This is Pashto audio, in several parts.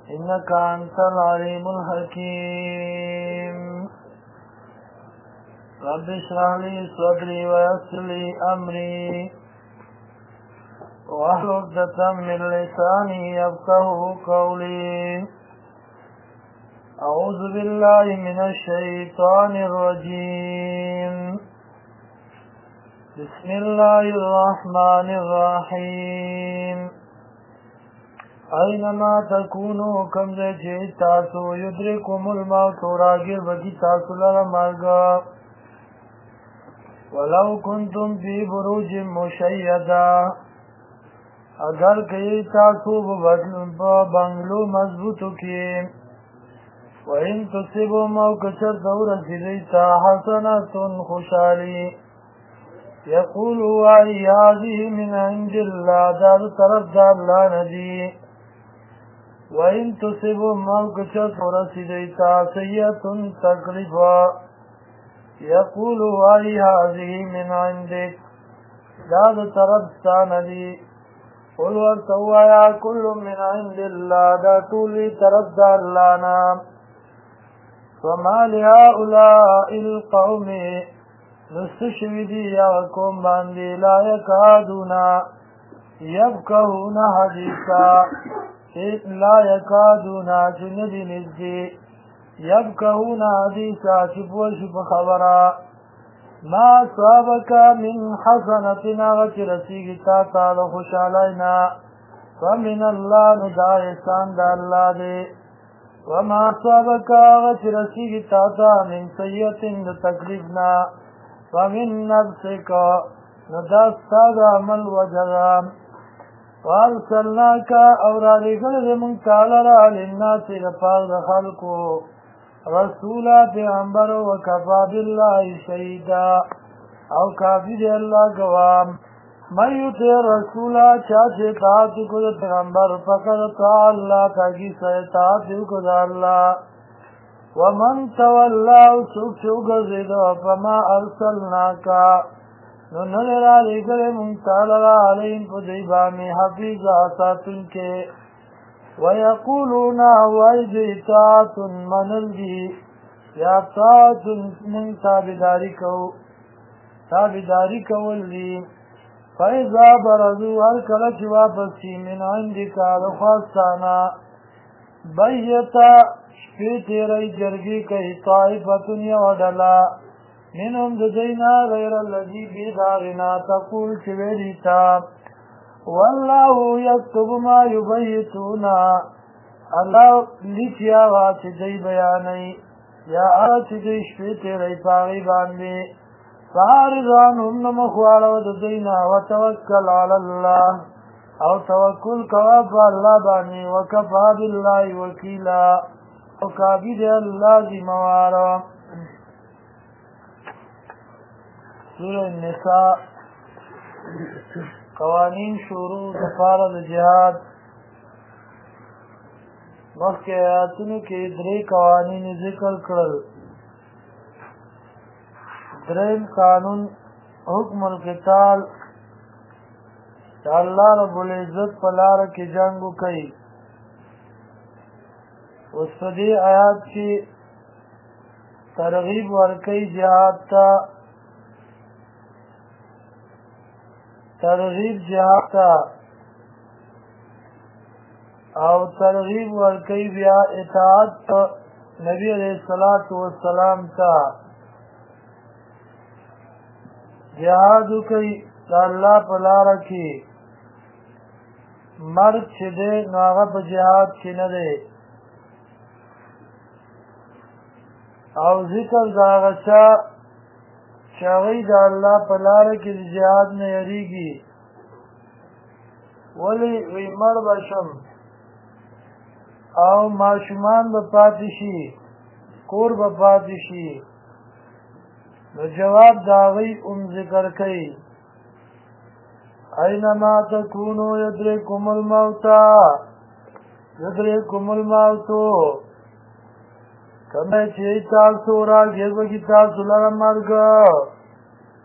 إنك أنت العليم الحكيم رب اشرح لي صدري ويسر لي أمري واحلل عقدة من لساني يفقهوا قولي أعوذ بالله من الشيطان الرجيم بسم الله الرحمن الرحيم أينما تكونوا كم ذي تاسو يدركم الموت راجر بكي تاسو لرمارغا ولو كنتم في بروج مشيدا اگر کئی تاسو بنگلو مضبوطو کی وإن تصبوا موكشر دور سيديتا حسنة خوشالي يقولوا أي هذه من عند الله دار طرف دار لا ندي وإن تصبوا موكشر دور سيديتا سيئة تقرفا يقولوا أي هذه من عندك دار طرف دا ندي قل ورتوا يا كل من عند الله دا طولي طرف دا الله نام فما لهؤلاء القوم نستشهدي ياكم باندي لا يكادون يفقهون حديثا لا يكادون جندي نزدي يفقهون حديثا شبوش بخبرا ما صابك من حسنة غترسيك تاتا لخش علينا فمن الله ندايسان دا الله دي وما صابك غترسيك تاتا من سيئة تكلفنا فمن نفسك نداستاد عمل وجغام وارسلناك أورالي قلد من تعالى للناس لفاظ خلقه رسولا پیغمبر وکفا بالله شهیدا او کافی دی اللہ گوام من یطع رسولا چاچے اطاعت کو پیغمبر فقد اطاع اللہ تاکی سے اطاعت کو اللہ ومن تولا سوک چوگزید فما ارسلناکا ننظر علی گلے منتعالی علیہم فدیبامی حفیظا ساتن کے ويقولون وَإِذْ إِطَاعَةٌ مَنَ الْجِي يَا طَاعَةٌ مِنْ تابداري كولي فإذا برزوا هركلت واپسی من عندك لخواستانا بيتا شپیتی رئی جرگی کئی طائفتن یودلا منهم ددینا غیر الذي بیدارنا تقول چویلیتا والله يكتب ما يبيتون الله لکیا وات دی بیانی یا آت دی شپیتی ری پاغی باندی فارضانهم نمخوالو ددینا وتوکل علی اللہ او توکل کواب اللہ بانی وکفا باللہ وکیلا وکابی دی اللہ دی موارا سورة النساء قوانین شروع دفار الجهاد مخی آیاتونو کی دری قوانین ذکر کرل درین قانون حکم القتال تا اللہ رب العزت پلار کی جنگو کئی اس فدی آیات کی ترغیب ورکی جہاد تا ترغیب جہاد تا او ترغیب ورکی بیا اطاعت تا نبی علیہ السلام تا جہادو کئی تا اللہ پلارا کی مرد چھ دے ناغا پا جہاد کی ندے او ذکر داغچا چاگئی دا اللہ پلارا کی جہاد نے یریگی ولی وی مر بشم او معشومان بپاتشی کور بپاتشی نو جواب داغی ذکر کئی اینما تکونو یدرکم الموتا یدرکم الموتو کمی چی تاسو را گیر بکی تاسو لرا مرگا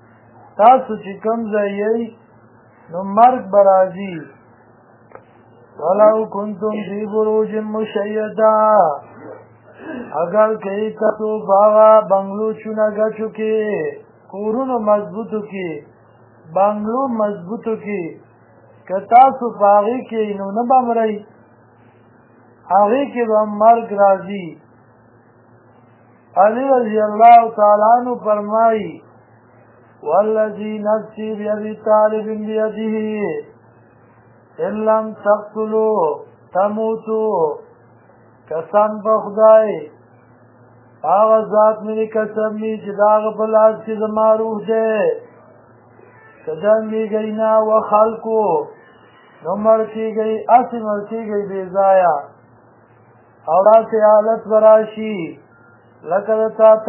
تاسو چی کم زیئی نو مرگ برازی ولو کنتم فی بروج مشیدہ اگر کئی تاسو باغا بنگلو چونگچو کی کورونو مضبوطو کی بنگلو مضبوطو کی که تاسو پاغی کی نو نبام رئی آغی کی بام مرگ رازی علی رضی اللہ تعالیٰ عنہ فرمائی والذی نفسی بیدی طالب بیدیه ان لم تقتلو تموتو قسم بخدای آغا ذات میری قسم لی چی داغ پلاس کی زما روح دے کجنگی گئی نا و خلقو نو مرکی گئی اسی مرکی گئی بیزایا اور آسی حالت براشی لکه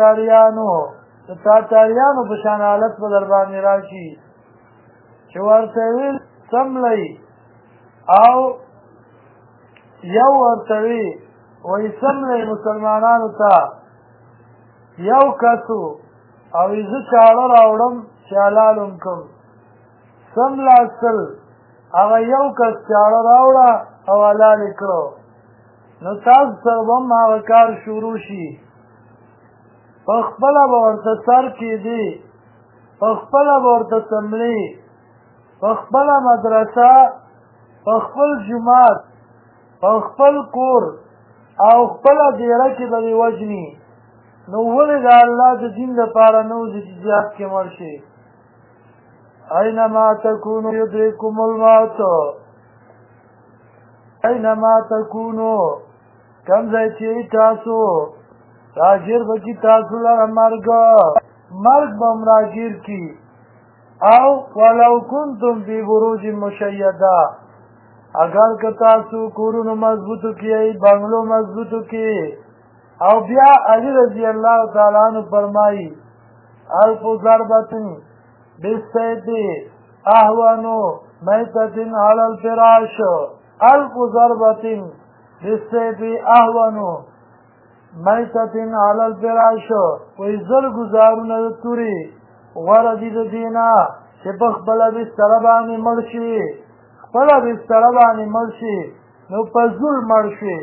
تاتاریانو پشان حالت په دربانی راشي چې ورته ویل سملی او یو ورته وی وی سملی مسلمانانو ته یو کسو او زه چاړه راوړم چې حلالم کم سملاستل هغه یو کس چاړه راوړه او حلال یې کړو نو تاسو سره به هم هغه کار شروع شي پخپله به ورته سر کېدي پخپله به ورته سملي پخپله مدرسه پخپل جومات پخپل کور او خپله ډیره کې به دې وژني نو ولې د الله د دین دپاره نه وځي چې جهاد کې مړ شي اینما تکونو یدرککم الموت اینما تکونو کم ځای چې تاسو راگیر بکی تاسو لر مرگ بم راگیر کی او ولو کنتم فی بروج مشیدہ اگر که تاسو کورونو مضبوطو کی بنگلو مضبوطو کی او بیا علی رضی اللہ تعالیٰ عنہ فرمائی الف ضربتن بالسیف احوانو میتتن علی الفراش الف ضربتن بالسیف احوانو میتتن علی الفراش وی زر گزارونه د توری غوره دي د دینا چې په خپله بستره باندې مړ شي خپله بستره باندې مړ شي نو په زور مړ شي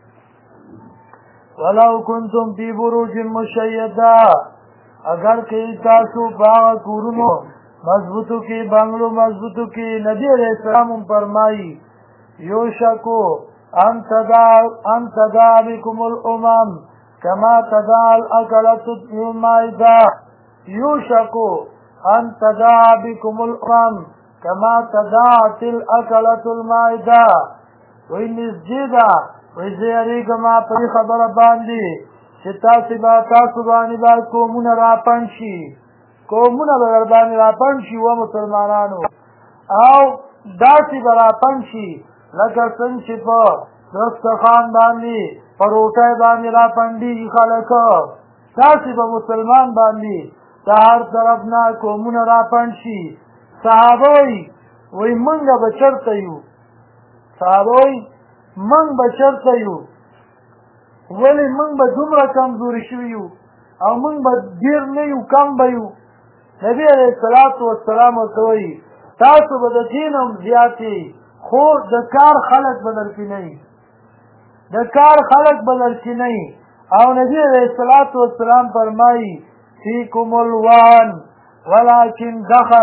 ولو کنتم فی بروج مشیدہ اگر که تاسو په هغه کورونو مضبوطو کې بنگلو مضبوطو کې نبی علیہ السلام فرمایي یوشکو ان تدع بكم الامم كما تدع الاكلة المائدة يوشك ان تدع بكم الامم كما تدعت الاكلة المائدة وان نزجدا وزيريكما پر خبر باندې چې تاسو باندې قومونه راپن شي قومونه به باندې راپن شي و مسلمانانو او داسې به راپن شي لکه څنګه چې په دسترخوان باندې په روټۍ باندې راپنډېږي خلک داسې به مسلمان باندې د هر طرف نه قومونه راپنډ شي صحابه وایي موږ به چېرته یو صحابه وایي موږ به چېرته یو ولې موږ به دومره کمزوري شوي یو او موږ به ډېر نه یو کم به یو نبي علیه الصلاة والسلام ورته وایي تاسو به د دین هم زیات خو د کار خلق بدل کی نہیں د کار خلق بدل کی نہیں او نبی علیہ الصلوۃ والسلام فرمائی فیکم الوان ولکن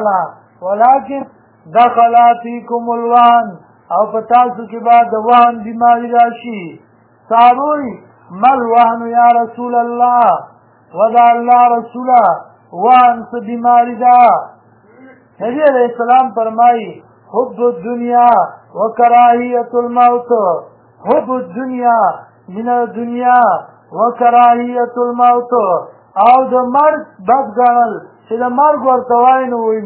دخل فیکم الوان او پتاسو کی بعد وان بیماری راشی صحابوی مل وان یا رسول اللہ ودا اللہ رسولہ وان سے بیماری دا نبی علیہ السلام فرمائی حب الدنیا وکراہیت الموت حب الدنیا من الدنیا وکراہیت الموت او د مرگ بد گانل چې د مرگ ورته وایي نو وایي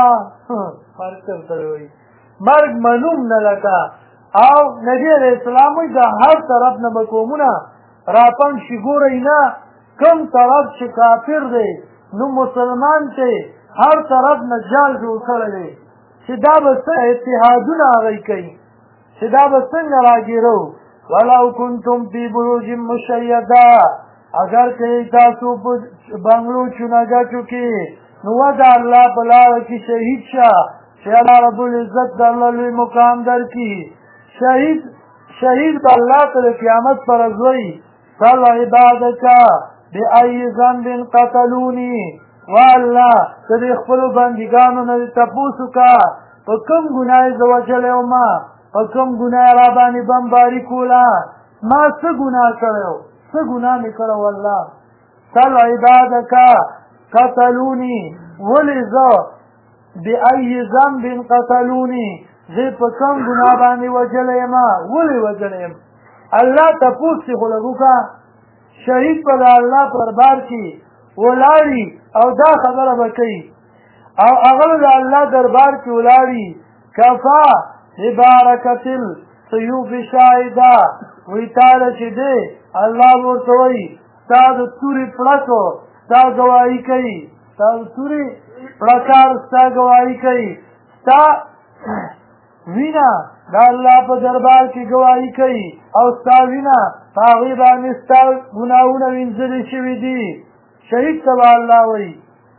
مرگ منوم نه لکه او نبی علیہ السلام وایي د هر طرف نه به قومونه راپن شي ګورئ نه کوم طرف چې کافر دی نو مسلمان چې هر طرف نه جال جوړ کړی دی چې دا به څه اتحادونه هغوی کوي چې دا به څنګه راګیرو ولو کنتم فی بروج مشیدہ اگر که تاسو په بنگلو چونګچو کې نو د الله په لاره کې شهید شه چې الله رب العزت د الله لوی مقام درکړي شهید به الله ته د قیامت پر ورځ وایي سل عبادک بأي ذنب قتلوني والله ته د خپلو بندګانو نه تپوس وکړه په کوم ګناه یې زه وژلی وم په کوم ګناه یې راباندې بمباري کوله ما څه ګناه کړی و څه ګناه مې کړی والله سل عبادک قتلوني ولې زه بأي ذنب قتلوني زه په کوم ګناه باندې وژلی یم ولې وژلی یم الله تپوس چې خو لږ وکړه شهید په د الله په دربار کې ولاړي او دا خبره به کوي او هغه د الله دربار کې ولاړي کفا ببرکة السیوف شاهدا وایي تاله چې دی الله به ورته وایي ستا د تورې پړکو ستا ګواهي کوي ستا د تورې پړکار ستا ګواهي کوي ستا وینا دا الله په دربار کې ګواهي کوي او ستا وینا په هغې باندې ستا ګناهونه وینځلې شوي دي شهید ته به الله وایي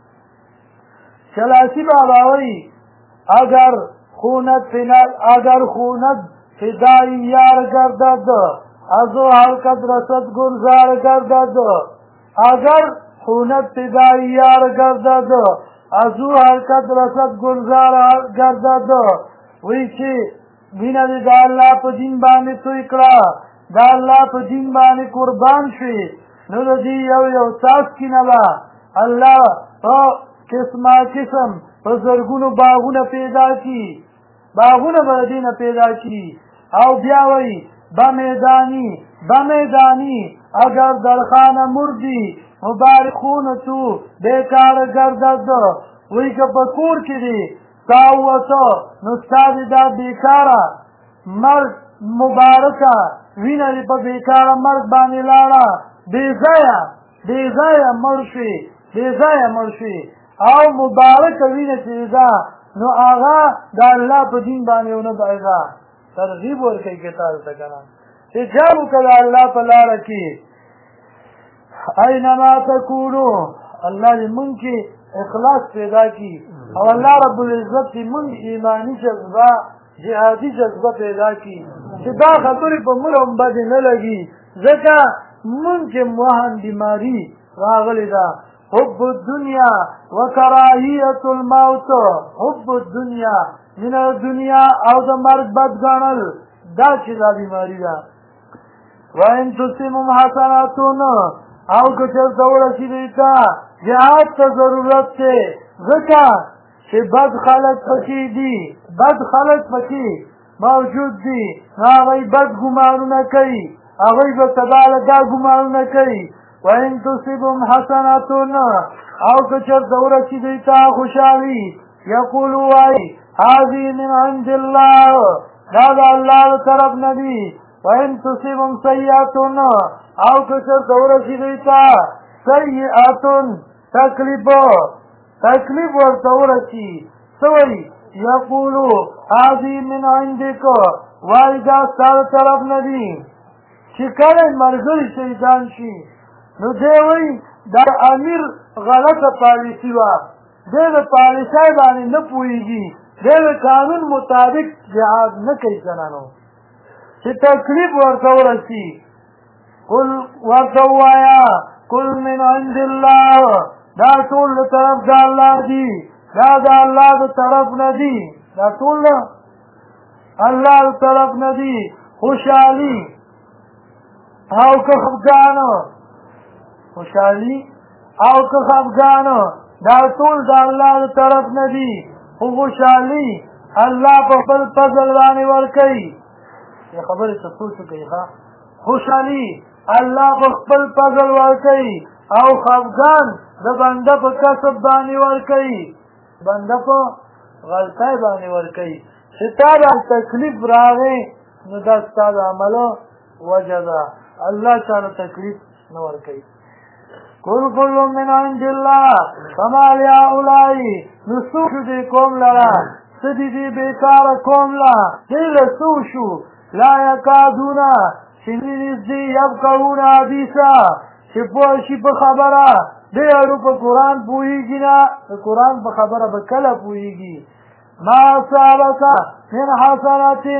چلاسی بابا وایي اگر خونت فدای یار گردد از او حلقت رسد گلزار گردد اگر خونت فدای یار گردد از او حلقت رسد گلزار گردد وی چې وینه دې د الله په دین باندې توی کړه د الله په دین باندې قربان شي نو د دې یو څاڅکي نه به الله په قسمه قسم په زرګونو باغونه پیدا کړي باغونه به د دې نه پیدا کړي او بیا وایي بمیدانی اگر در خانه مردی مبارکون تو بیکار گردد وی که په کور کې دی ساوته نو ستا دې دا بیکاره مرګ مبارکه وینه دې په بیکاره مرګ باندې لاړه بېځایه مړ شوې او مبارکه وینه چې ده نو هغه د الله په دین باندې ونه بایده ترغیب ورکوي که تاسو ته که نه چې جنګ وکړه د الله په لاره کې اینما تکونو الله دې مونږ کې اخلاص پیدا کی او الله رب العزت دې مونږ ایمانی جذبه جهادي جذبه پیدا کی چې دا خبرې په موږ هم بدې نه لګي ځکه مونږ کې وهن بیماري راغلې ده حب الدنیا وکراهیت الموت حب الدنیا من الدنیا او د مرګ بد ګڼل دا چې دا بیماري ده وان تصبهم حسناتون او که چېرته ورسېدی ته جهاد ته ضرورت دی ځکه چې بد خلک پکې دي بد خلک پکې موجود دي نو هغوی بد ګمانونه کوي هغوی به سباله دا ګمانونه کوي وان تصبهم حسناتون او که چېرته ورسېدی ته خوشحالي یقولو وایي هذه من عند الله دا د الله له طرف نه دي وان تصبهم سیئاتون او که چېرته ورسېدی ته سیئاتون تکلیف ورته ورسي څه وایي یقولو هذه من عندک وایي دا ستا د طرف نه دي چې کله ملګري شهیدان شي نو دی وایي دا امیر غلطه پالیسي وه دی د پالیسۍ باندې نه پوهېږي دی د قانون مطابق جهاد نه کوي که نه نو چې تکلیف ورته ورسي قل ورته ووایه قل من عند الله دا ټول د طرف د الله دي دا د الله د طرف نه دي دا ټول الله د طرف نه دي خوشحالي او که خفګان خوشحالي او که خفګان دا ټول د الله د طرف نه دي خو خوشحالي الله په خپل فضل باندې ورکوي دې خبرې ته سوچ وکړئ ښه خوشحالي الله په خپل فضل ورکوي او خفګان د بنده په کسب باندې ورکوي بنده په غلطۍ باندې ورکوي چې تا دا تکلیف راغی نو دا ستا د عملو وجه ده الله چاله تکلیف نه ورکوي کل کل من عند الله فما لهؤلاء نو څوک دې قوم لره څه دي دې بېکاره قوم له دې له څه وشو لا یکادون چې نږدې یفقهون حدیثا چې پوه شي په خبره دی اړو په قرآن پوهېږي نه د قرآن په خبره به کله پوهېږي ما اصابک من حسنة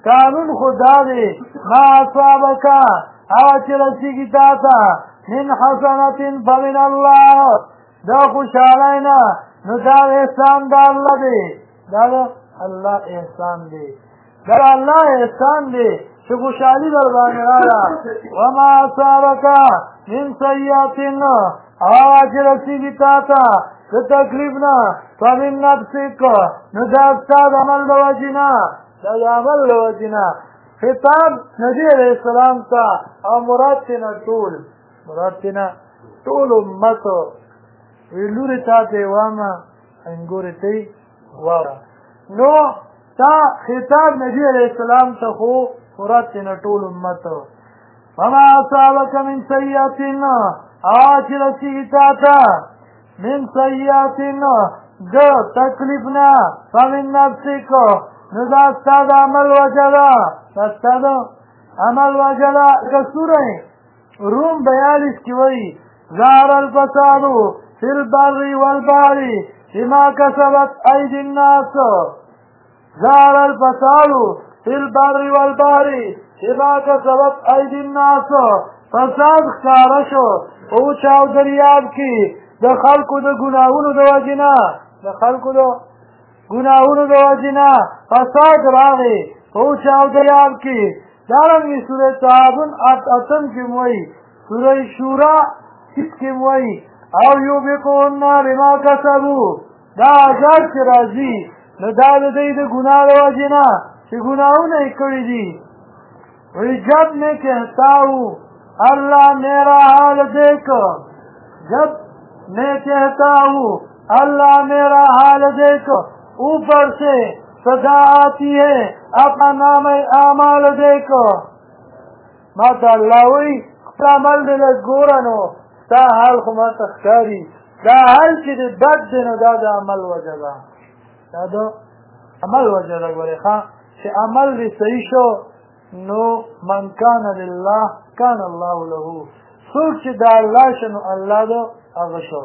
قانون خدا دی ما اصابکا هغه چې رسیږي تا ته من حسنة فمن الله دا خوشحالی نه نو دا احسان د الله دی دا د الله احسان دی دا الله احسان دی چې خوشحالي در باندې راغله وما اصابکا من سیئة هغه چې رسیږي تا ته د تکلیف نه فمن نفسک نو دا ستا د عمل د وجې نه دا د عمل د وجې نه خطاب نبی علیہ السلام ته او مراد تینا ټول امت وی لورې تا ته واما انګورې ته واوره نو تا خطاب نبی علیہ السلام ته خو مراد تینا ټول امت فما اصابک من سیئة هغه چې رسیږي تا ته من سیئة د تکلیف نه فمن نفسک نو دا ستا د عمل وجه ده دا ستا د عمل وجه ده که سوره روم 42 کې وایي ظهر الفساد فی البر والبحر بما کسبت ایدی الناس ظهر الفساد فی البر والبحر بما کسبت ایدی الناس فساد ښکاره شو او چاو دریاب کې د خلکو د ګناهونو د وجې نه د خلکو د ګناهونو د وجې نه فساد راغی او چاو دریاب کې دارنګې سوره تعاون اتم کې وایي سوره شورا کې وایي او یوبقون بما کسبوا دا عذاب چې راځي نو دا د دوی د ګناه د وجې نه چې ګناهونه یې کړي دي وایي جب میں کہتا ہوں اللہ میرا حال دیکھ جب میں کہتا ہوں اللہ میرا حال دیکھ اوپر سے صدا آتی ہے اپنا نام اعمال دیکھ ماتا اللہ وی عمل دل گورنو تا حال خو ما تخکاری دا حال چې د بد دی نو دا د عمل وجه ده دا د عمل وجه ده ګورې ښه چې عمل دې صحیح شو نو من کان لله کان الله له څوک چې د الله شو نو الله د هغه شو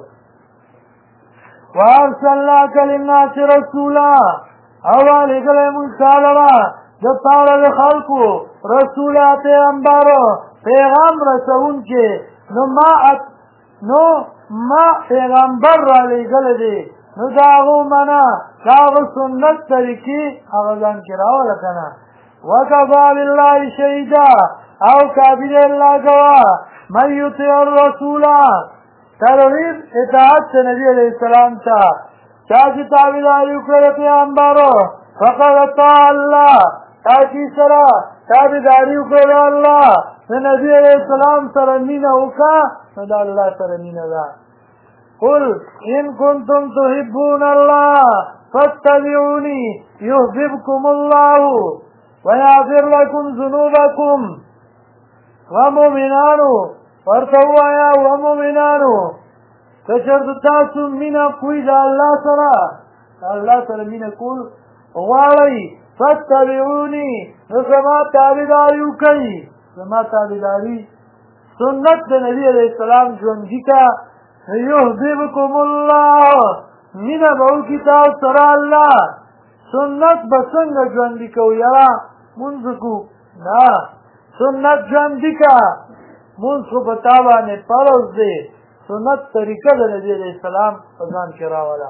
وارسلناک للناس رسولا او لګلې مونږ تعالی د پاره د خلکو رسولا پیغمبر پیغام رسون کې نو ما پیغمبر را لګل دي نو دا هغه منا دا سنت طریقې هغه ځان کې راول کنه وکفى بالله شهيدا او کافر الله گوا من يطيع الرسول ترغیب اطاعت نبی علیہ السلام تا چاچی تابداری اکڑے پیغمبرو فقد اطاع اللہ چاچی سرا تابداری اکڑے اللہ نبی علیہ السلام سر مین اوکا ندا اللہ سر مین دا قل ان کنتم تحبون اللہ فاتبعونی یحببکم اللہ ویغفر لکم ذنوبکم ومؤمنانو ورتوایا ومؤمنانو کچرت تاسو مینا کوئی دا الله سره مینا کول غواړئ فاتبعونی نو زما تابعداري وکئ زما تابعداري سنت د نبی علیہ السلام ژوندي کا یحببکم الله مینا به وکړي تاسو سره الله سنت به څنګه ژوندي کوو یاره مونځ کو نه سنت ژوندي کا مونږ خو په تا باندې فرض دی سنت طریقه د نبی علیہ السلام په ځان کې راوله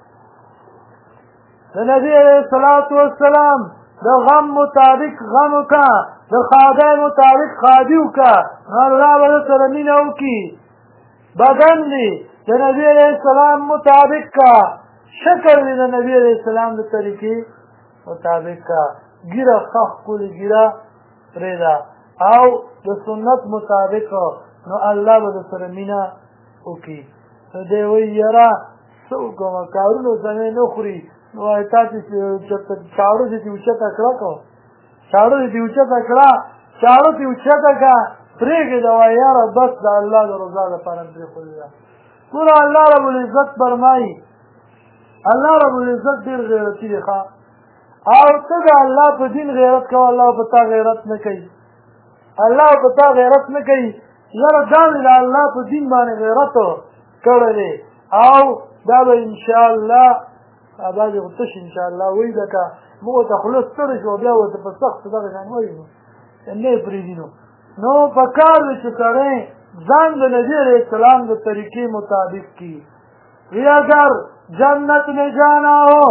د نبی علیہ السلام د غم مطابق غم وکړه د ښادۍ مطابق ښادي وکړه نو الله به درسره مینه وکړي بدن دی د نبی علیہ السلام مطابق کا شکل دی د نبی علیہ السلام د طریقې مطابق کا ګیره خخ کولې ګیره پرېږده او د سنت مطابق نو الله به درسره مینه وکړي نو دی وایي یاره څه وکړمه کارونو زمې نه خوري نو وایي تاسې چاړو دې دې اوچته کړه که چاړو دې دې اوچته کړه چاړو دې اوچته کړه پرېږده وایي یاره بس د الله د رضا لپاره مې پرېښودې ده ګوره الله رب العزت فرمایي الله رب العزت ډېر غیرتي دی ښه او ته د الله په دین غیرت کوه الله په تا غیرت نه کوي الله په تا غیرت نه کوي یاره دا مې د الله په دین باندې غیرت کړی دی او دا به انشاءالله بعضې خو تش انشاءالله وایي لکه موږ ته خوله ستړې شو بیا ورته په سختو دغه شان وایي نو نه یې پرېږدي نو په کار دی چې سړی ځان د نبي علیه السلام د طریقې مطابق کی وی اگر جنت میں جانا ہو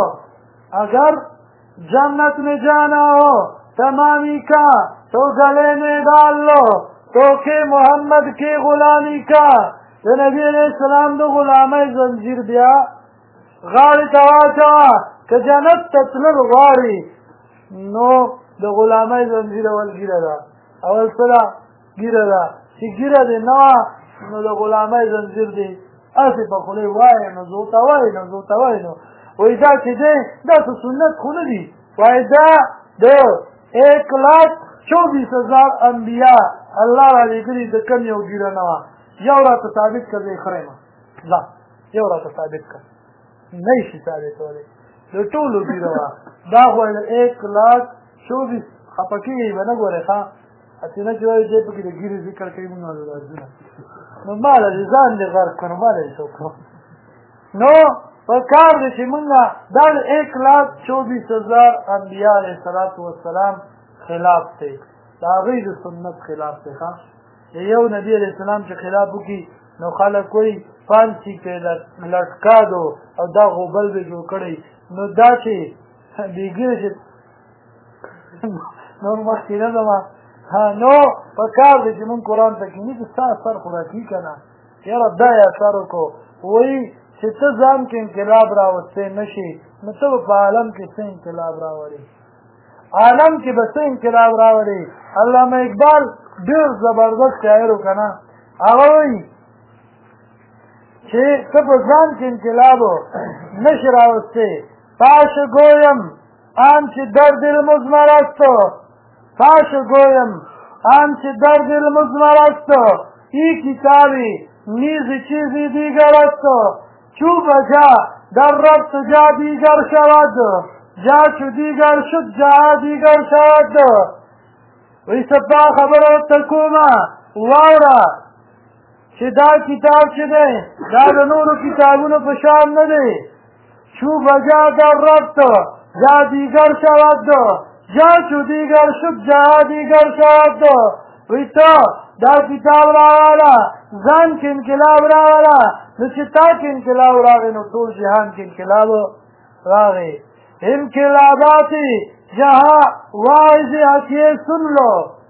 تمامی کا تو گلے میں ڈال لو تو کہ محمد کی غلامی کا د نبی علیہ السلام د غلامۍ زنجیر بیا غاړې ته واچوه که جنت ته تلل غواړي نو د غلامۍ زنجیر اول ګیره ده اول څه ده ګیره ده چې ګیره دې نه وه نو د غلامۍ زنجیر دی هسې په خولې وایې نو زوته وایې نو وایي دا چې دی دا څه سنت خو نه دي وایي دا د 1,24,000 انبیا الله را لېږلي د کم یو ګیره نه وه یو راته ثابت کړه زه یې خوریم ځه یو راته ثابت کړه نه شي ثابتولی د ټولو ګیره وه دا خو 1,24,000 خفه کېږئ به نه ګورئ ښه هسې نه چې وایي دی پکې د ګیرې ذکر کوي مونږ لازونه نو ماله دې ځان دې غرق کړو نو ماله دې څه وکړو نو په کار دی چې مونږ دا د 1,24,000 انبیا علیه السلام خلاف دی د هغوی د سنت خلاف دی ښه یو نبی علیه السلام چې خلاف وکړي نو خلک وایي فانسي پې لټکادو او دا غوبل به جوړ کړی نو دا چې بېګیره چې نور مخکې نه ځمه نو په کار دی چې مونږ قرآن ته کښېني چې ستا اثر خو راکړي که نه یاره دا یې اثر وکړو وایي چې ته ځان کې انقلاب راوستی نه شي نو ته به په عالم کې څه انقلاب راوړې عالم کې به څه انقلاب راوړې علامه اقبال ډېر زبردست شاعر و که نه هغه وایي چې ته په ځان کې انقلاب نه شي راوستی پاش گویم آنچه در دل مضمر است ای کتابی نیز چیزی دیگر است چو بجا در ربط جا دیگر شود جا چو دیگر شد جا دیگر شود وی سبا خبرو تکوما واورا چې دا کتاب چې دی دا د نورو کتابونو په شان نه دی چو بجا در ربط جا دیگر شود جا چو دیگر شد جا دیگر شود وی تا دا کتاب راوالا ځان کې انقلاب راوالا نو چې تا کې انقلاب راغی نو ټول جهان کې انقلاب راغی انقلاباتی جہاں واعظ حکیے سن لو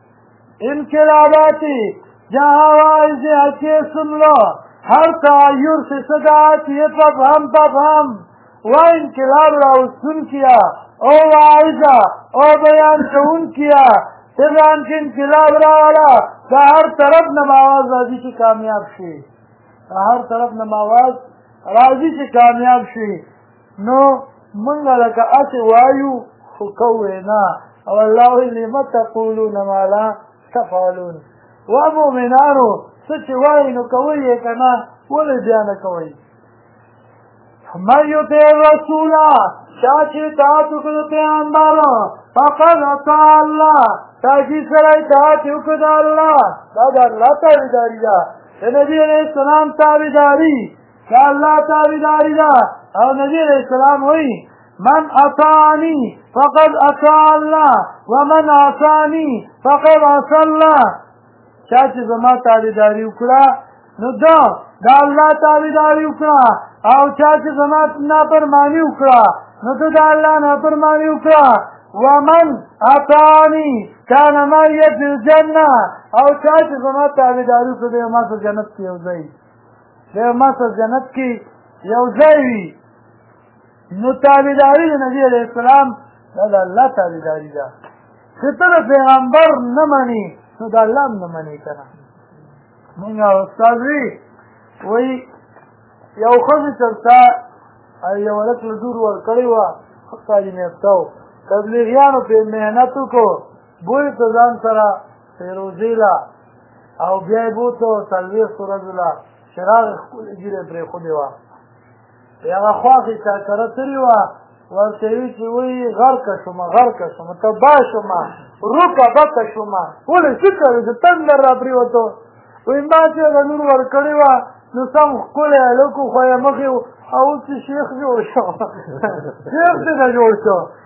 انقلاباتی جہاں واعظ حکیے سن لو ہر تعیر سے صداعت یہ پفہم وہ انقلاب راوستون کیا او واعظہ او بیان شون کیا تیران کی انقلاب راولا کہ ہر طرف نماواز راضی کی کامیاب شی ہر طرف نماواز راضی کی کامیاب شی نو منگا لکا اسی وایو خکوینا او اللہ لما تقولون ما لا تفعلون و مومنانو سچ وایو کوئی کنا ولی بیان کوئی من یطیع رسولا چاچی اطاعتو کدو پیغمبرو فقد اطاع اللہ تاکی سر اطاعتو کدو اللہ دا اللہ تابداری دا نبی علیہ السلام تابداری کہ اللہ تابداری دا او نبی علیہ السلام ہوئی من اطاعنی فقد اطاع اللہ ومن عصانی فقد عصى اللہ چاچی زما تابداری اکڑا نو دا اللہ تابداری اکڑا او چاچی زما نافرمانی اکڑا نو دا اللہ نافرمانی اکڑا ومن اطاعنی کان معی فی الجنہ او چاچی زما تابداری اکڑا دے ما سر جنت کی یوزائی دے ما سر جنت کی یوزائی نو تابداری دا نبی علیہ السلام دا اللہ تابداری دا ستر پیغمبر نمانی نو دا اللہ نمانی کنا منگا استاذ وی وی یو خزی چلتا یو لک لدور ورکڑی وا خالی میفتاو تبلیغیانو پی محنتو کو بوی تزان سرا فیروزیلا او بیای بوتو تلویخ سرزلا شراغ خکول گیره پری خودی وا یاغا خواقی چاکره تری وا ورسوی چی وی غرق شما تبا شما روکا بکا شما ولی شکر تندر را پریوتو وی ما چی غنور ورکڑی وا نو سم خکولی علوکو خوایا مخیو او سی شیخ جوڑ شو شیخ تی نا جوڑ شو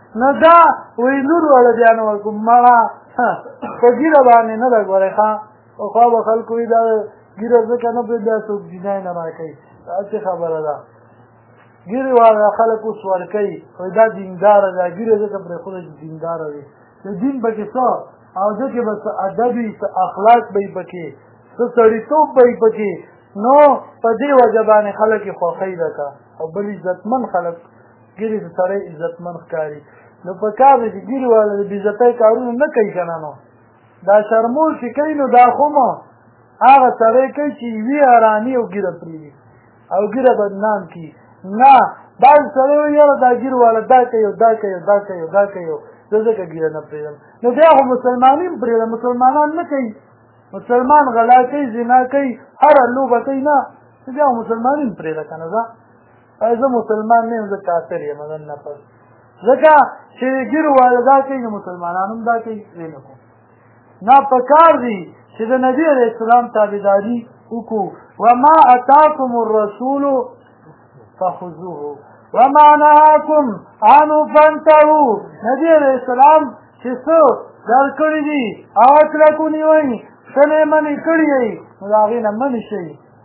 نو دا وایي لور واړه بیا نه ورکوم مړه په ږیره باندې نه ده ګورئ ښه پخوا به خلکو وایي دا ږیره ځکه نه پرېږدي دا څوک جینۍ نه راکوي دا څه خبره ده ږیرې والا خلک اوس ورکوي وایي دا دینداره ده ږیره ځکه پرېښوده چې دینداره وي د دین پکې څه او ده کې به څه ادب وي څه اخلاق به وي پکې څه سړیتوب به وي پکې نو په دې وجه باندې خلک یې خوښوي لکه او بل عزتمن خلک ږیرې د سړی عزتمن ښکاري نو په کار دی چې ږیرې والا د بېعزتۍ کارونه نه کوي که نه نو دا شرمول چې کوي نو دا خو مو هغه سړی کوي چې یوې اراني او ږیره پرېږدي او ږیره بدنام کړي نه بعض سړی وایي یاره دا ږیره والا دا کوي او دا کوي او دا کوي او دا کوي زه ځکه ږیره نه پرېږدم نو بیا خو مسلماني هم پرېږده مسلمانان نه کوي مسلمان غلا کوي زنا کوي هره لوبه کوي نه بیا خو مسلماني هم پرېږده که نه زه مسلمان نه یم زه کافر یم زه نه پس ځکه چې ږیرو والا دا کوي نو مسلمانان هم دا کوي ویې نه کوو نه پکار دي چې د نبي علیه السلام تابعداري وکړو وما اتاکم الرسول فخذوه وما نهاکم عنه فانتهوا نبي علیه السلام چې څه درکړي دي هغه کلک ونیوئ څه نه یې منې کړي یئ نو د هغې نه منې شئ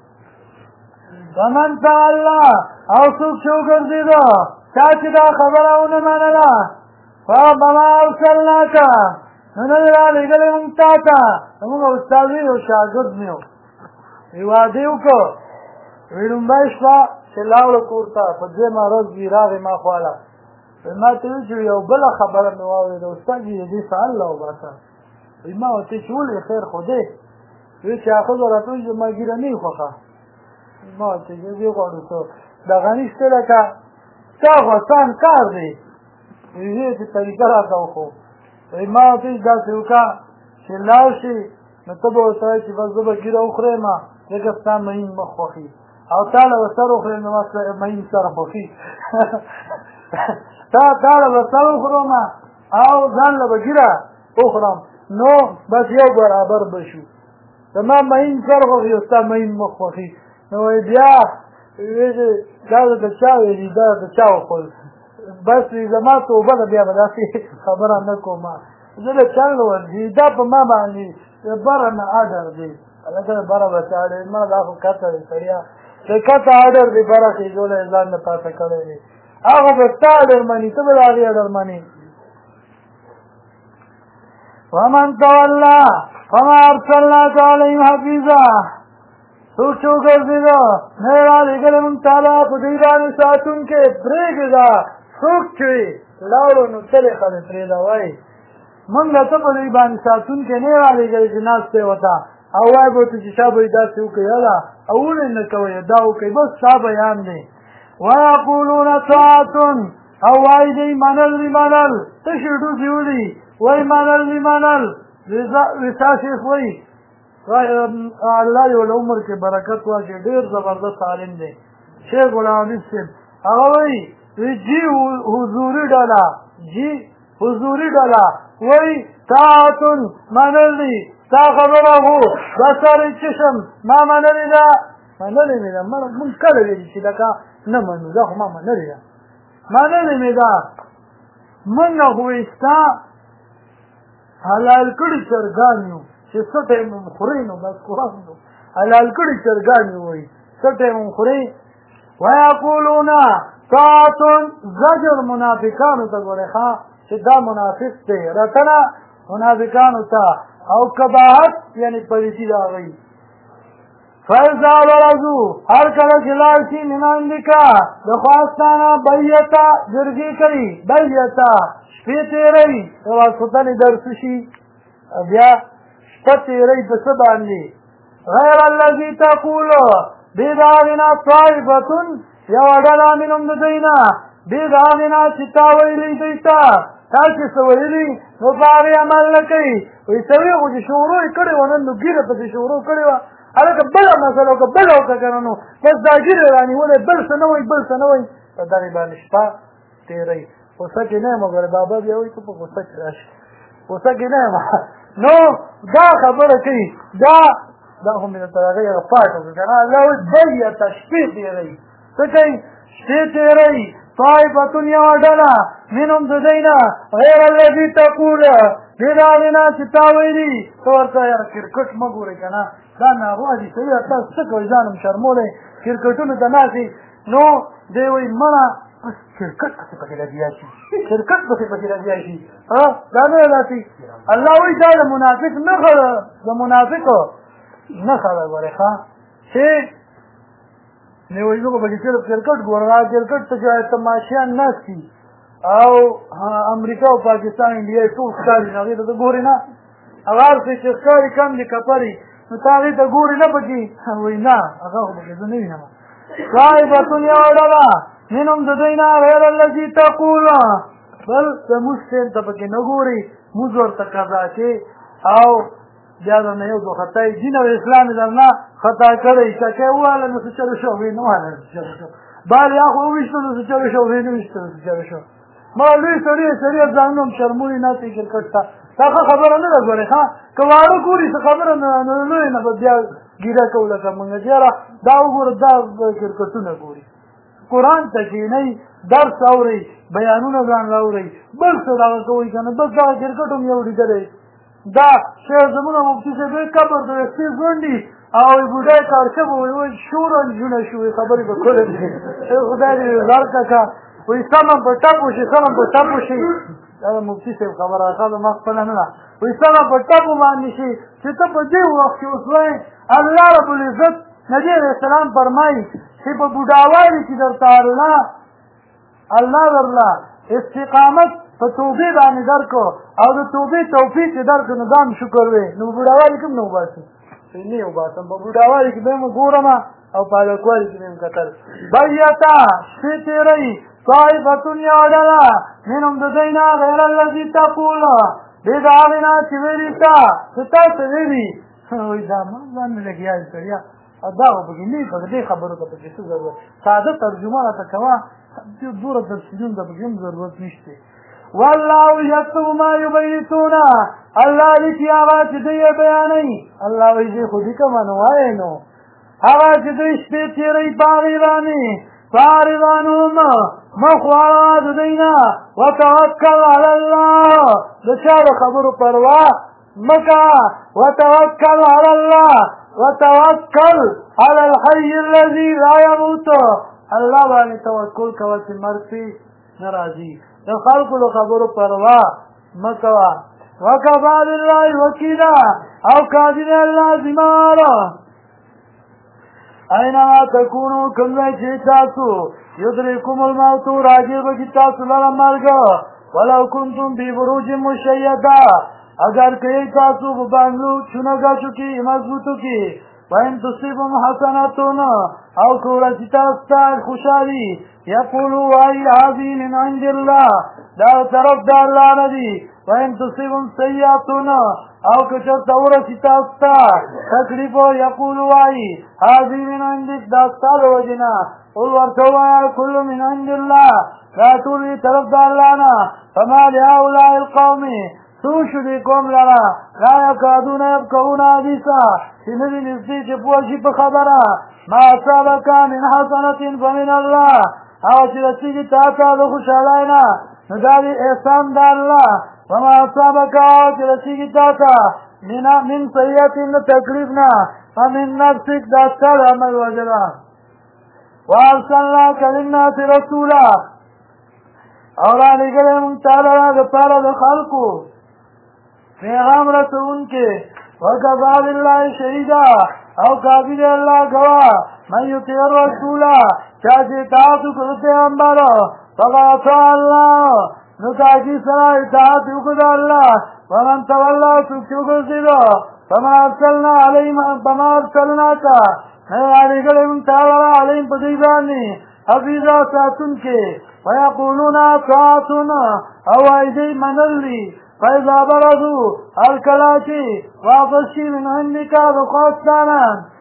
ومن تولى او څوک چې وګرځېده چا چې دا خبره ونه منله فما ارسلناک نو نه دې رالېږلی مونږ تا ته زمونږ استاد وي یو شاګرد مې و وی واده یې وکړ وی لومبۍ شپه چې لاړو کور ته په دویمه ورځ وي راغی ما خواله وی ما ته ویل چې یو بله خبره مې واورېده استاد وي د دې څه حل وباسه وی ما ورته چې ولې خیر خو دی وی چې ښځه راته وایي چې ما ږیره نه وي خوښه ما ورته ویې غواړو څه دغه نشته لکه تا خو اسان کار دی وی چې طریقه راته وښو وی ما ورته وایي داسې وکړه چې لاړ شي نو ته به ورته وایې چې بس زه به ږیره وخورېم ځکه ستا مهین مخ خوښي او تا له به سر وخورې نو ما مهین سر خوښي تا له به سر وخورم او ځان له به ږیره وخورم نو بس یو برابر به شو زما مهین سر خوښي او ستا مهین مخ خوښي نو وایي بیا دا د چا ویلي دا د چا وخورل بس زما توبه ده بیا به داسې خبره نه کوم زه د چل ورځي دا په ما باندې د بره نه اډر دی هلکه د بره به څه اډر ما دا خو کته دی سړیا د کته اډر دی بره خېږولی ځان نه پاته کړی دی هغه به ستا اډر مني ته به د هغې اډر مني ومن تولى فما ارسلناک علیهم حفیظا څوک چې وګرځېده نه یې رالېږلی مونږ تعالی په دوی باندې ساتونکی پرېږده څوک چې لاړو نو تل یې ښه دی پرېږده وایي مونږ له ته په دوی باندې ساتونکی نه یې رالېږلی چې ناست دی ورته او وایي به ورته چې شا به یې داسې وکړئ یاده او ولې نه کوئ دا وکړئ بس ستا بیان دی ویقولون طاعة او وایي دی منل دې منل تشې ډوکې ولي وایي منل دې منل وستا شیخ وایي الله دې ول عمر کې برکت واچي ډېر زبردست عالم دی شیخ غلام حمید صاحب هغه وایي جی حضوري ډله جی حضوري ډله وایي طاعة منل دي ستا خبره خو بصر چشم ما منلې ده منلې مې ده مونږ کله ویلي چې لکه نه منو دا خو ما منلې ده منلې مې ده مونږ خو یې ستا حلال کړي چرګان یو چې څه ټایم مو خورئ نو بس قرآن نو حلال کړي چرګان یې وایي څه ټایم مو خورئ ویقولون طاعة زجر منافقانو ته ګورئ ښه چې دا منافق دی رټنه منافقانو ته او کباحت یعنی پلیتي د هغوی فاذا برزو هر کله چې لاړ شي من عندکه د خواستانه بیته جرګې کوي بیته شپې تېروي د واسطنې درس شي بیا شپه تېروي په څه باندې غیر الذي تقولو بې د هغې نه طائفة یوه ډله منهم د دوی نه بې د هغې نه چې تا ویلي دوی ته تا چې څه ویلي نو په هغې عمل نه کوي وایي سړي خو چې شروع یې کړې وه نن نو ږیره پسې شروع کړې وه هلکه بله مسله وکړه بله وکړه که نه نو بس دا ږیرې رانیولی بل څه نه وایي بل څه نه وایي په دغې باندې شپه تېروي غوسه کې نه یم ګوره بابا بیا وایي ته په غوسه کې راشي غوسه کې نه یم نو دا خبره کوي دا خو مې درته هغې هغه پاک وکړه که نه الله وایي بیته شپې تېروي څه کوي شپې تېروي طائفة یو ډله منهم د دینا غیر الذي تقول دې د هغې نه چې تا ویلي ته ورته یاره کرکټ مه ګورئ که نه دا ناروا دي سړي تاسو څه کوئ ځان هم شرمولی کرکټونو ته ناستې نو دی وایي مړه بس کرکټ پسې پکې لګیا شي کرکټ پسې پکې لګیا شي دا نه یې داسې الله وایي دا د منافق نښه ده د منافقو نښه ده ګورې ښه چې نه وایي زه خو پکې صرف کرکټ ګورم کرکټ ته چې تماشیان ناست دي او امریکا او پاکستان انډیا ټول ښکاري نو هغې ته ته ګورې نه هغه هر څه چې ښکاري کم دي کپرې نو ته هغې ته ګورې نه پکې وایي نه هغه خو پکې زه نه وینم طائفة یو ډله منهم د دوی نه غیر الذي تقول بل زموږ سیم ته پکې نه ګوري موږ ورته قضا کې او بیا درنه یو دوه خطا یې دین او اسلام یې درنه خطا کړی ټکی ووهله نو څه چلو شو وایي نه وهله څه چلو شو بال یا خو وویشتو نو څه چلو شو وایي نه ویشتو نو څه چلو شو ما لوی سړي سړي ځانونه هم شرمولي ناستې کرکټ ته دا ښه خبره نه ده ګورې ښه که واړه ګوري څه خبره نه لوی نه به بیا ګیره کوو لکه مونږ یاره دا وګوره دا کرکټونه ګوري قرآن ته کښېنئ درس اورئ بیانونه ځان راوړئ بل څه دغه کوئ که نه بس دغه کرکټ هم یو لیدلی دا شیخ زمونه مفتي صاحب یې قبر ته ویښتې ځونډي او بوډۍ کارچه به وایي شور نجونه شوې خبرې به کړې خدای دې ورکړه که وایي سم هم په ټپو شي سم هم په ټپو شي دا د مفتي صاحب خبره ده دا ما خپله نه ده وایي سم هم په ټپو باندې شي چې ته په دې وخت کې اوس وایې الله رب العزت نبي علیه السلام فرمایي چې په بوډاوالي کې درته الله درله استقامت په توبې باندې درکړو او د توبې توفیق یې درکړو نو دا هم شکر وی نو په بوډاوالي کې هم نه وباسي نه یې وباسم په بوډاوالي کې به یې ګورم او په هلکوالي کې به یې کتل بیته شپې تېروي طائفة یو ډله منهم د دوی نه غیر الذي تقول دې د هغې نه چې ویلي تا چې تا څه ویلي وایي دا ما ځان مې لګیا دی سړیا دا خو پکې نه وي دې خبرو ته پکې څه ضرورت ساده ترجمه راته کوه دوره تفصیلونو ته پکې هم ضرورت نشته والله یکتب ما یبیتون الله لیکي هغه چې دوی یې بیانوي الله وایي زه خو لیکم نو وایې نو هغه چې دوی شپې تېروي په هغې باندې فاعرض عنهم مخ واړوه د دوی نه وتوکل علی الله د چا د خبرو پروا مه کوه وتوکل علی الله وتوکل على الحي الذي لا يموت الله باندې توکل کوه چې مرګ پې نه راځي د خلکو د خبرو پروا مه کوه وکفی بالله وکیلا او کافي دی الله ذمار اینما تکونو کوم ځای چې تاسو یدرککم الموت راجع به چې تاسو لره مرګ ولو کنتم فی بروج مشیده اگر کئی تاسو په بنګلو چونګاچو کې مضبوطو کې وین تصیبهم حسنتون او کورسی تاستا خوشحالی یقولو وای هذه من عند الله دا طرف دا اللہ ندی وین تصیبهم سیئاتون او کچر تورسی تاستا تکلیفو یقولو وای هذه من عندك دا استاد وجنا قل ورتوا كل من عند الله لا تولي طرف دا اللہ نا فما لهؤلاء القوم سوشو دی قوم لرا لا یکادون یبکون حدیثا چې ندی نږدې چې پوه شي په خبره ما اصابک من حسنة فمن الله هغه چې رسېږي تا ته د خوشحالۍ نه نو دا دی احسان د الله وما اصابک هغه چې رسېږي تا ته من سیئة د تکلیف نه فمن نفسک دا ستا د عمل وجه ده وارسلناک للناس رسولا او رالېږلی مونږ تا لره دپاره د خلکو پیغام رسون کے وکفی باللہ شہیدا او کافی دے اللہ گواہ من یطیع الرسول چاچے اطاعت کر پیغمبر فقد اطاع اللہ نو تاکی سرا اطاعت کر اللہ ومن تولا سکو گزیدو فما ارسلناک علیہ من تعالی علیہم پدیبانی حفیظہ ساتن کے ویقولون اطاعتن او ایدی من اللی فإذا برزوا الكلاتي واقشي من عندك بقاستانا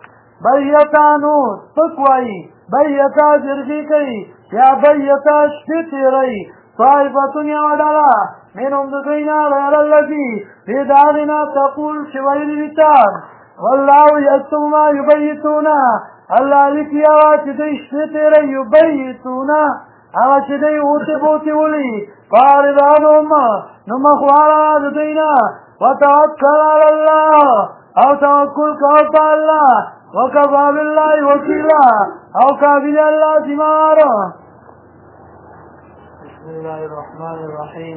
بيتانو تقوي بيتا جرجيكي يا بيتا شتيري طائفة يعدلا منهم دقينا غير الذي في دارنا تقول شويل الكتاب والله يكتب ما يبيتون الله لك يا واتدي شتيري يبيتون هغه چې دی اوتې بوتې ولي فاعرض نو مخواړه د دوی نه وتوکل علی الله او توکل کوه په الله وکفی بالله وکیلا او کافي دی الله ذمہوار. بسم الله الرحمن الرحیم.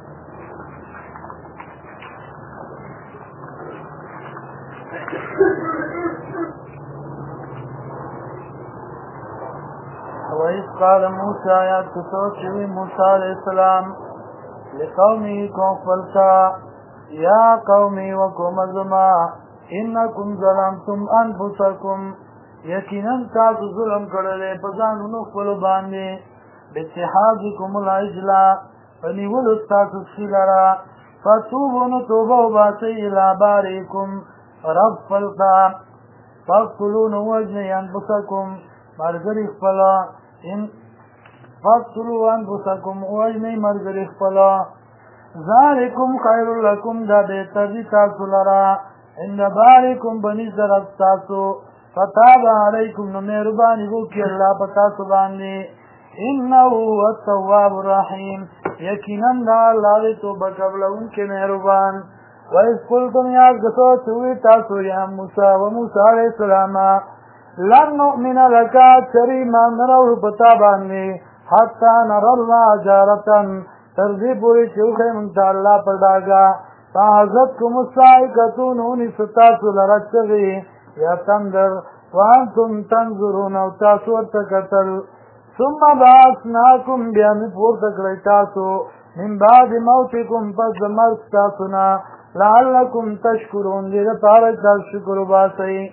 وَإِذْ قَالَ مُوسَى يَا تُسَوْشِوِ موسى علیہ السلام لقومي قوم فلتا یا قومي وقوم زما انکم ظلمتم انفسکم یقینا تاسو ظلم کړل په ځانونو خپل باندې باتحادکم العجل فنیول تاسو شلرا فتوبوا توبه وباسئ الى بارئکم رب فلتا فاقتلون وجن انفسکم مرګري خپل ان فاقتلوا انفسکم وجن مرګري خپل ذالکم خیر لکم دا بهتر دي تاسو لرا عند بارئکم بنظر تاسو فتاب علیکم نو مهرباني وکړي الله په تاسو باندې انه هو التواب الرحیم یقینا الله توبه قبلونکي مهربان. وَإِذْ قُلْتُمْ يَا غَسَوْ تُوِي تَاسُو يَا مُوسَى وَمُوسَى عَلَيْهِ السَّلَامَ لَن نُؤْمِنَ لَكَ كَرِيمًا نَرَوْهُ بَتَابَانِّي حَتَّى نَرَى اللَّهَ جَارَةً ترضی پوری چوخے منتا اللہ پڑھاگا فَحَزَتْكُمُ الصَّاعِقَةُ نُونِ سَتَاسُ لَرَچَّغِي یا تندر وَأَنْتُمْ تَنْظُرُونَ او تاسو ورتکتل ثُمَّ بَعَثْنَاكُمْ بِأَمِ پورتکڑی تاسو من بعد موتکم پس مرگ تاسونا لعلکم تشکرون دیده پارک تاس شکر باسی.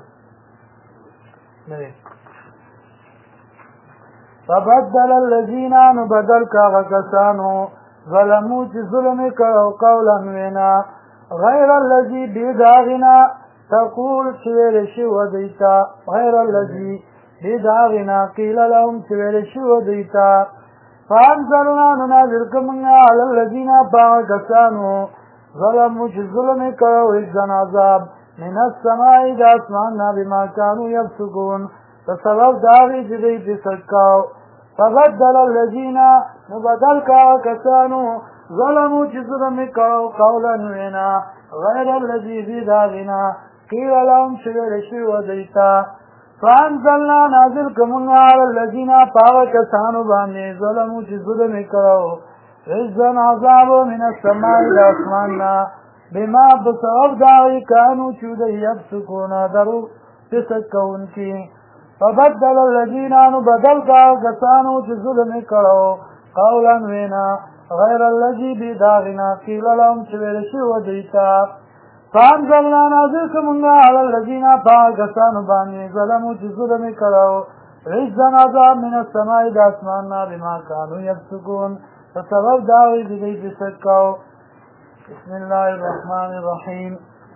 فبدل الذین نبدل کاغا کسانو ظلمو چی ظلمی کرو قولا وینا غیر الذی بیداغنا تقول چویر شو دیتا غیر الذی بیداغنا قیل لهم چویر شو دیتا فانزلنا ننازل کمنا علی الذین باغ کسانو ظلمو چی ظلمی کرو اجزن عذاب من السماعی دا اسماننا بما کانو یبسکون فسبب داغی جدی پسکاو فبدل الذین نبدل کا کسانو ظلمو چی ظلمی کرو قولا وینا غیر الذی بیداغنا قیل لهم شویر شو دیتا فانزلنا نازل کمنا علی الذین پاو کسانو باندې ظلمو چی ظلمی کرو رجزن عذابو من السماعی دا اسماننا بما بسبب داغی کانو چودی یبسکونا درو پسکون کی فبدل الذین بدل کا کسانو چی ظلمی کرو قولا وینا غیر الذی بیداغنا قیل لهم چویر شو دیتا فانزلنا نازل کمنا علی الذین پاک کسانو باندې ظلمو چی ظلمی کرو رجزن عذاب من السماعی دا اسماننا بما کانو یبسکون فسبب داغی دیگی پسکاو. بسم اللہ الرحمن الرحیم.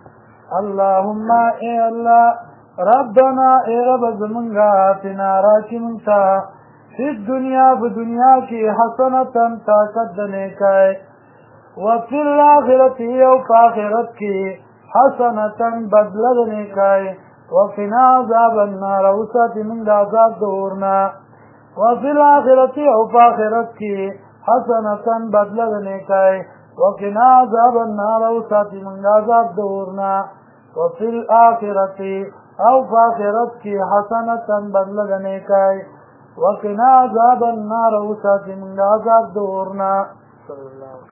اللہم اے اللہ ربنا اے رب زمنگا آتنا راکی منتا فی الدنیا بدنیا کی حسنتاً طاقت دنے کائے وفی الاخرتی او فاخرت کی حسنتاً بدل دنے کائے وفینا عذاب النار وساتی من عذاب دورنا وفی الاخرتی او فاخرت کی حسنتاً بدل دنے کائے وفینا عذاب النار وساتی من عذاب دورنا وفی الاخرتی او فاخرت کی حسنتاً بدل دنے کائے وقنا عذاب النار وساتی من عذاب دورنا. صلی اللہ